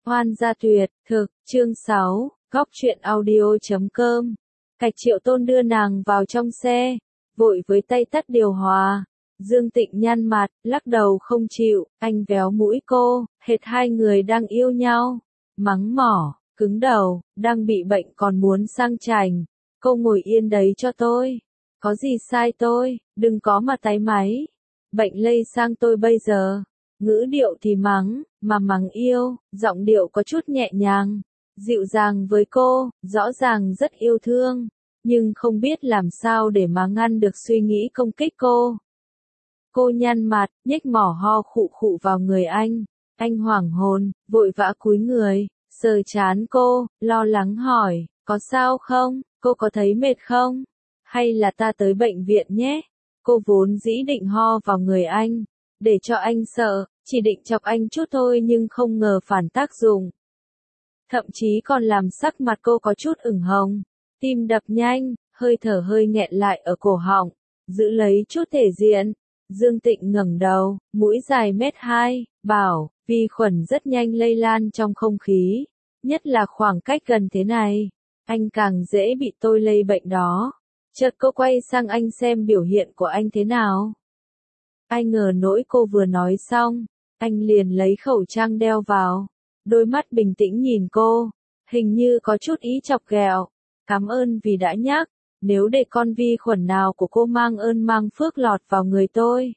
Oan gia tuyệt, thực, chương 6, góc truyện audio.com. Cạch Triệu Tôn đưa nàng vào trong xe, vội với tay tắt điều hòa. Dương Tịnh nhăn mặt, lắc đầu không chịu, anh véo mũi cô, hệt hai người đang yêu nhau. Mắng mỏ, cứng đầu, đang bị bệnh còn muốn sang chảnh. Cô ngồi yên đấy cho tôi. Có gì sai tôi, đừng có mà táy máy. Bệnh lây sang tôi bây giờ. Ngữ điệu thì mắng, mà mắng yêu, giọng điệu có chút nhẹ nhàng, dịu dàng với cô, rõ ràng rất yêu thương, nhưng không biết làm sao để mà ngăn được suy nghĩ công kích cô. Cô nhăn mặt, nhếch mỏ ho khụ khụ vào người anh hoảng hồn, vội vã cúi người, sờ trán cô, lo lắng hỏi, có sao không, cô có thấy mệt không? Hay là ta tới bệnh viện nhé? Cô vốn dĩ định ho vào người anh, để cho anh sợ, chỉ định chọc anh chút thôi nhưng không ngờ phản tác dụng. Thậm chí còn làm sắc mặt cô có chút ửng hồng, tim đập nhanh, hơi thở hơi nghẹn lại ở cổ họng, giữ lấy chút thể diện. Dương Tịnh ngẩng đầu, mũi dài 1,2 mét, bảo, vi khuẩn rất nhanh lây lan trong không khí, nhất là khoảng cách gần thế này, anh càng dễ bị tôi lây bệnh đó. Chợt cô quay sang anh xem biểu hiện của anh thế nào. Ai ngờ nỗi cô vừa nói xong, anh liền lấy khẩu trang đeo vào, đôi mắt bình tĩnh nhìn cô, hình như có chút ý chọc ghẹo. Cảm ơn vì đã nhắc, nếu để con vi khuẩn nào của cô mang ơn mang phước lọt vào người tôi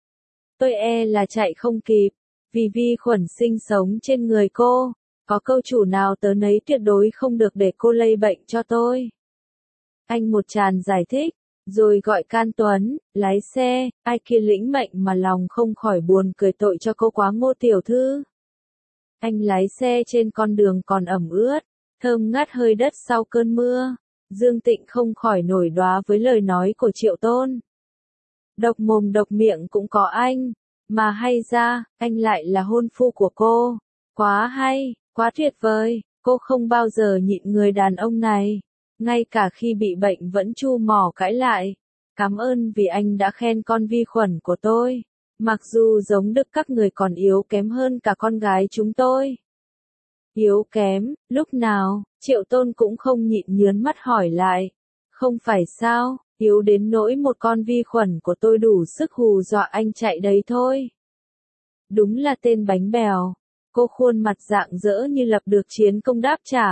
e là chạy không kịp, vì vi khuẩn sinh sống trên người cô, có câu chủ nào tớ nấy tuyệt đối không được để cô lây bệnh cho tôi. Anh một tràng giải thích, rồi gọi Can Tuấn, lái xe, ai kia lĩnh mệnh mà lòng không khỏi buồn cười tội cho cô quá Ngô tiểu thư. Anh lái xe trên con đường còn ẩm ướt, thơm ngát hơi đất sau cơn mưa. Dương Tịnh không khỏi nổi đoá với lời nói của Triệu Tôn. Độc mồm độc miệng cũng có anh, mà hay ra, anh lại là hôn phu của cô. Quá hay, quá tuyệt vời, cô không bao giờ nhịn người đàn ông này. Ngay cả khi bị bệnh vẫn chu mỏ cãi lại. Cảm ơn vì anh đã khen con vi khuẩn của tôi. Mặc dù giống Đức các người còn yếu kém hơn cả con gái chúng tôi. Yếu kém, lúc nào, Triệu Tôn cũng không nhịn nhớn mắt hỏi lại. Không phải sao, yếu đến nỗi một con vi khuẩn của tôi đủ sức hù dọa anh chạy đấy thôi. Đúng là tên bánh bèo. Cô khuôn mặt rạng rỡ như lập được chiến công đáp trả.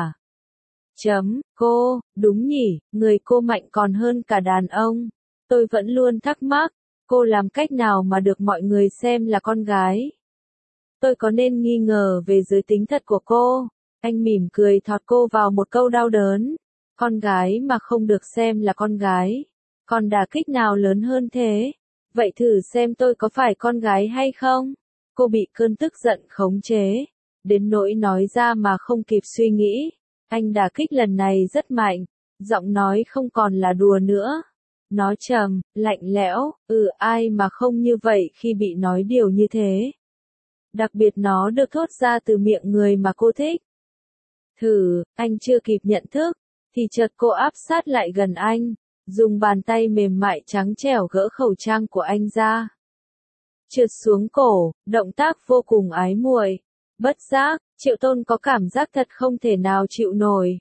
Cô, đúng nhỉ, người cô mạnh còn hơn cả đàn ông. Tôi vẫn luôn thắc mắc, cô làm cách nào mà được mọi người xem là con gái. Tôi có nên nghi ngờ về giới tính thật của cô? Anh mỉm cười thọt cô vào một câu đau đớn. Con gái mà không được xem là con gái. Còn đả kích nào lớn hơn thế? Vậy thử xem tôi có phải con gái hay không? Cô bị cơn tức giận khống chế. Đến nỗi nói ra mà không kịp suy nghĩ. Anh đả kích lần này rất mạnh. Giọng nói không còn là đùa nữa. Nó trầm, lạnh lẽo, ai mà không như vậy khi bị nói điều như thế. Đặc biệt nó được thốt ra từ miệng người mà cô thích. Thử, anh chưa kịp nhận thức, thì chợt cô áp sát lại gần anh, dùng bàn tay mềm mại trắng trẻo gỡ khẩu trang của anh ra. Trượt xuống cổ, động tác vô cùng ái muội. Bất giác, Triệu Tôn có cảm giác thật không thể nào chịu nổi.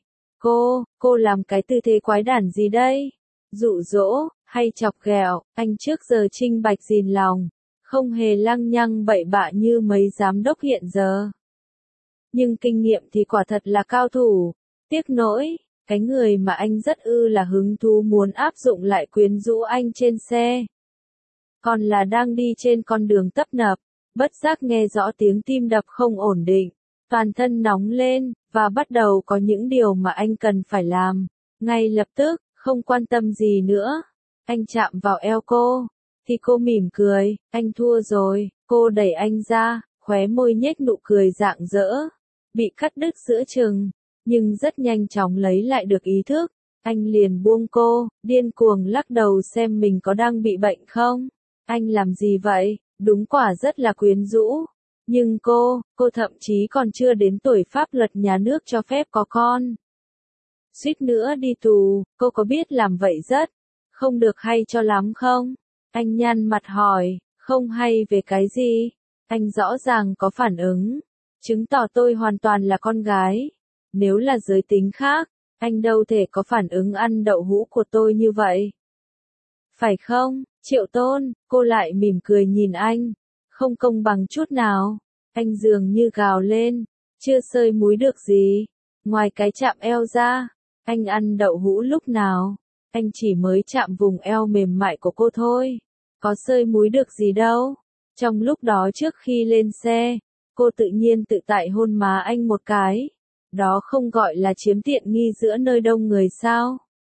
Cô làm cái tư thế quái đản gì đây? Dụ dỗ, hay chọc ghẹo, anh trước giờ trinh bạch gìn lòng. Không hề lăng nhăng bậy bạ như mấy giám đốc hiện giờ. Nhưng kinh nghiệm thì quả thật là cao thủ. Tiếc nỗi, cái người mà anh rất là hứng thú muốn áp dụng lại quyến rũ anh trên xe. Còn là đang đi trên con đường tấp nập, bất giác nghe rõ tiếng tim đập không ổn định, toàn thân nóng lên, và bắt đầu có những điều mà anh cần phải làm. Ngay lập tức, không quan tâm gì nữa. Anh chạm vào eo cô. Thì cô mỉm cười, anh thua rồi, cô đẩy anh ra, khóe môi nhếch nụ cười rạng rỡ, bị cắt đứt giữa chừng, nhưng rất nhanh chóng lấy lại được ý thức, anh liền buông cô, điên cuồng lắc đầu xem mình có đang bị bệnh không, anh làm gì vậy, đúng quả rất là quyến rũ, nhưng cô thậm chí còn chưa đến tuổi pháp luật nhà nước cho phép có con. Suýt nữa đi tù, cô có biết làm vậy rất không được hay cho lắm không? Anh nhăn mặt hỏi, không hay về cái gì? Anh rõ ràng có phản ứng. Chứng tỏ tôi hoàn toàn là con gái. Nếu là giới tính khác, anh đâu thể có phản ứng ăn đậu hũ của tôi như vậy. Phải không, Triệu Tôn? Cô lại mỉm cười nhìn anh. Không công bằng chút nào. Anh dường như gào lên. Chưa sơi múi được gì. Ngoài cái chạm eo ra, anh ăn đậu hũ lúc nào? Anh chỉ mới chạm vùng eo mềm mại của cô thôi. Có sơi múi được gì đâu. Trong lúc đó trước khi lên xe, cô tự nhiên tự tại hôn má anh một cái. Đó không gọi là chiếm tiện nghi giữa nơi đông người sao?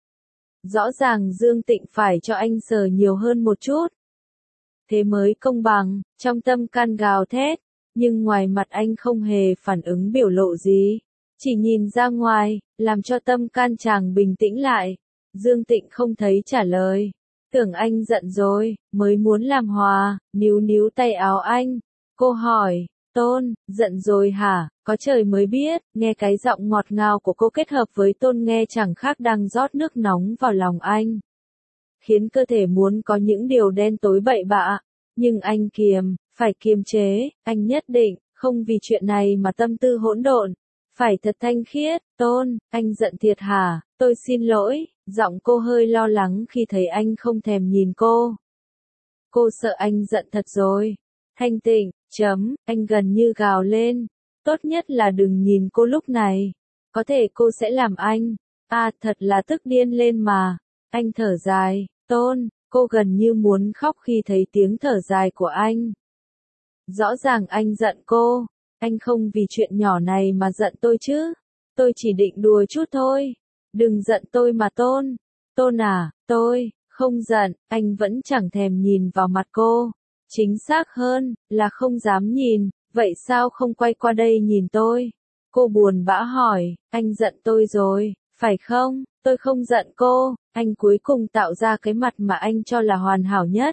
Rõ ràng Dương Tịnh phải cho anh sờ nhiều hơn một chút. Thế mới công bằng, trong tâm can gào thét, nhưng ngoài mặt anh không hề phản ứng biểu lộ gì. Chỉ nhìn ra ngoài, làm cho tâm can chàng bình tĩnh lại. Dương Tịnh không thấy trả lời. Tưởng anh giận rồi, mới muốn làm hòa, níu níu tay áo anh. Cô hỏi, Tôn, giận rồi hả? Có trời mới biết, nghe cái giọng ngọt ngào của cô kết hợp với Tôn nghe chẳng khác đang rót nước nóng vào lòng anh. Khiến cơ thể muốn có những điều đen tối bậy bạ. Nhưng anh phải kiềm chế, anh nhất định, không vì chuyện này mà tâm tư hỗn độn. Phải thật thanh khiết, Tôn, anh giận thiệt hả? Tôi xin lỗi, giọng cô hơi lo lắng khi thấy anh không thèm nhìn cô. Cô sợ anh giận thật rồi. Thanh Tịnh, anh gần như gào lên. Tốt nhất là đừng nhìn cô lúc này. Có thể cô sẽ làm anh. Thật là tức điên lên mà. Anh thở dài, Tôn, cô gần như muốn khóc khi thấy tiếng thở dài của anh. Rõ ràng anh giận cô. Anh không vì chuyện nhỏ này mà giận tôi chứ. Tôi chỉ định đùa chút thôi. Đừng giận tôi mà Tôn. Tôn à, tôi không giận, anh vẫn chẳng thèm nhìn vào mặt cô. Chính xác hơn, là không dám nhìn, vậy sao không quay qua đây nhìn tôi? Cô buồn bã hỏi, anh giận tôi rồi, phải không? Tôi không giận cô, anh cuối cùng tạo ra cái mặt mà anh cho là hoàn hảo nhất.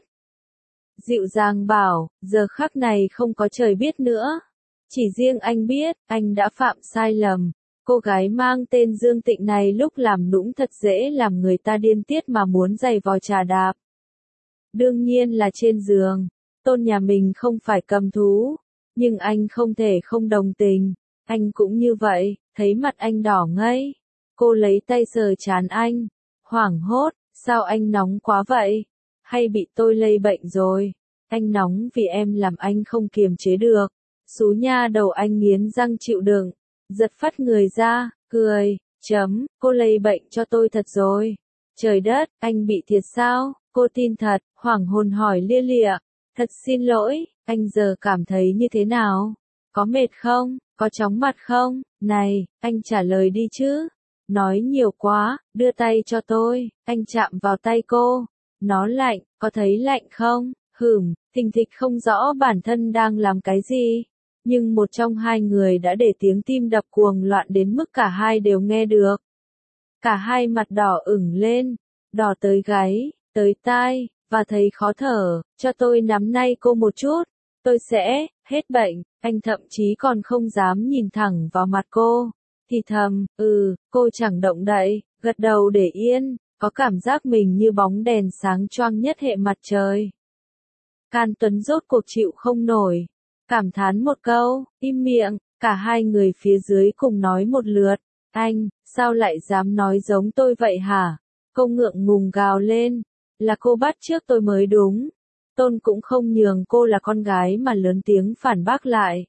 Dịu dàng bảo, giờ khắc này không có trời biết nữa. Chỉ riêng anh biết, anh đã phạm sai lầm. Cô gái mang tên Dương Tịnh này lúc làm nũng thật dễ làm người ta điên tiết mà muốn giày vò chà đạp. Đương nhiên là trên giường. Tôn nhà mình không phải cầm thú. Nhưng anh không thể không đồng tình. Anh cũng như vậy, thấy mặt anh đỏ ngây. Cô lấy tay sờ trán anh. Hoảng hốt, sao anh nóng quá vậy? Hay bị tôi lây bệnh rồi? Anh nóng vì em làm anh không kiềm chế được. Xú nha đầu anh nghiến răng chịu đựng. Giật phát người ra, cười, cô lây bệnh cho tôi thật rồi. Trời đất, anh bị thiệt sao? Cô tin thật, hoảng hồn hỏi lia lịa. Thật xin lỗi, anh giờ cảm thấy như thế nào? Có mệt không? Có chóng mặt không? Này, anh trả lời đi chứ. Nói nhiều quá, đưa tay cho tôi. Anh chạm vào tay cô. Nó lạnh, có thấy lạnh không? Thình thịch không rõ bản thân đang làm cái gì. Nhưng một trong hai người đã để tiếng tim đập cuồng loạn đến mức cả hai đều nghe được. Cả hai mặt đỏ ửng lên, đỏ tới gáy, tới tai, và thấy khó thở. Cho tôi nắm tay cô một chút, tôi sẽ hết bệnh. Anh thậm chí còn không dám nhìn thẳng vào mặt cô. Thì thầm, cô chẳng động đậy, gật đầu để yên, có cảm giác mình như bóng đèn sáng choang nhất hệ mặt trời. Can Tuấn rốt cuộc chịu không nổi. Cảm thán một câu, im miệng, cả hai người phía dưới cùng nói một lượt. Anh, sao lại dám nói giống tôi vậy hả? Cô ngượng ngùng gào lên. Là cô bắt chước tôi mới đúng. Tôn cũng không nhường cô là con gái mà lớn tiếng phản bác lại.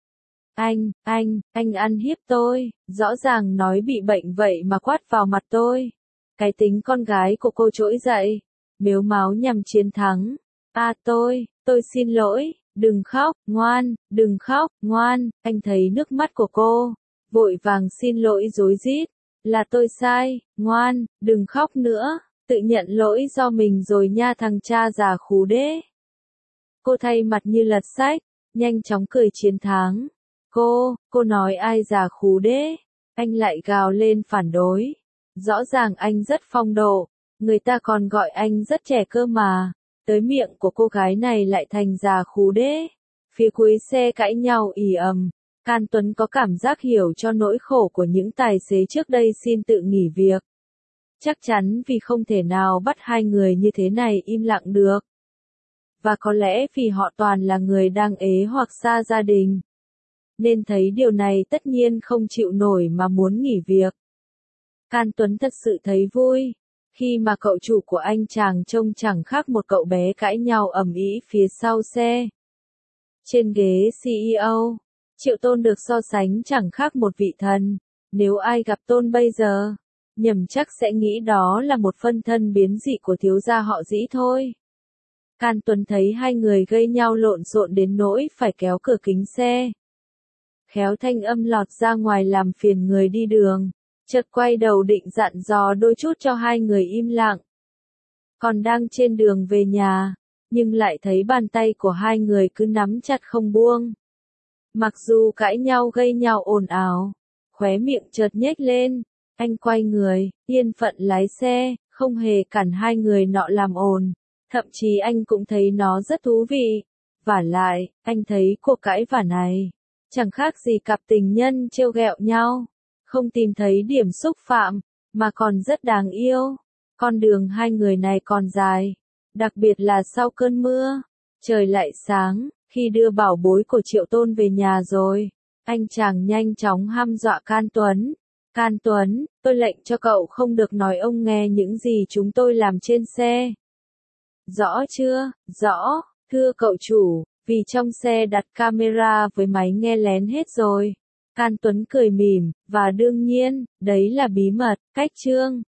Anh ăn hiếp tôi, rõ ràng nói bị bệnh vậy mà quát vào mặt tôi. Cái tính con gái của cô trỗi dậy, mếu máo nhằm chiến thắng. Tôi xin lỗi. Đừng khóc, ngoan, đừng khóc, ngoan. Anh thấy nước mắt của cô, vội vàng xin lỗi rối rít. Là tôi sai, ngoan, đừng khóc nữa. Tự nhận lỗi do mình rồi nha thằng cha già khú đế. Cô thay mặt như lật sách, nhanh chóng cười chiến thắng. Cô nói ai già khú đế? Anh lại gào lên phản đối. Rõ ràng anh rất phong độ, người ta còn gọi anh rất trẻ cơ mà. Tới miệng của cô gái này lại thành già khú đế. Phía cuối xe cãi nhau ì ầm. Can Tuấn có cảm giác hiểu cho nỗi khổ của những tài xế trước đây xin tự nghỉ việc. Chắc chắn vì không thể nào bắt hai người như thế này im lặng được. Và có lẽ vì họ toàn là người đang ế hoặc xa gia đình. nên thấy điều này tất nhiên không chịu nổi mà muốn nghỉ việc. Can Tuấn thật sự thấy vui, khi mà cậu chủ của anh chàng trông chẳng khác một cậu bé cãi nhau ầm ĩ phía sau xe. Trên ghế CEO, Triệu Tôn được so sánh chẳng khác một vị thần, nếu ai gặp Tôn bây giờ, nhầm chắc sẽ nghĩ đó là một phân thân biến dị của thiếu gia họ Dĩ thôi. Can Tuấn thấy hai người gây nhau lộn xộn đến nỗi phải kéo cửa kính xe. Khéo thanh âm lọt ra ngoài làm phiền người đi đường, chợt quay đầu định dặn dò đôi chút cho hai người im lặng. Còn đang trên đường về nhà, nhưng lại thấy bàn tay của hai người cứ nắm chặt không buông. Mặc dù cãi nhau gây nhau ồn ào, khóe miệng chợt nhếch lên, anh quay người, yên phận lái xe, không hề cản hai người nọ làm ồn. Thậm chí anh cũng thấy nó rất thú vị. Vả lại, anh thấy cuộc cãi vả này chẳng khác gì cặp tình nhân trêu ghẹo nhau, không tìm thấy điểm xúc phạm, mà còn rất đáng yêu. Con đường hai người này còn dài, đặc biệt là sau cơn mưa, trời lại sáng, khi đưa bảo bối của Triệu Tôn về nhà rồi, anh chàng nhanh chóng hăm dọa Can Tuấn. Can Tuấn, tôi lệnh cho cậu không được nói ông nghe những gì chúng tôi làm trên xe. Rõ chưa? Rõ, thưa cậu chủ, vì trong xe đặt camera với máy nghe lén hết rồi. Can Tuấn cười mỉm, và đương nhiên, đấy là bí mật, cách chương.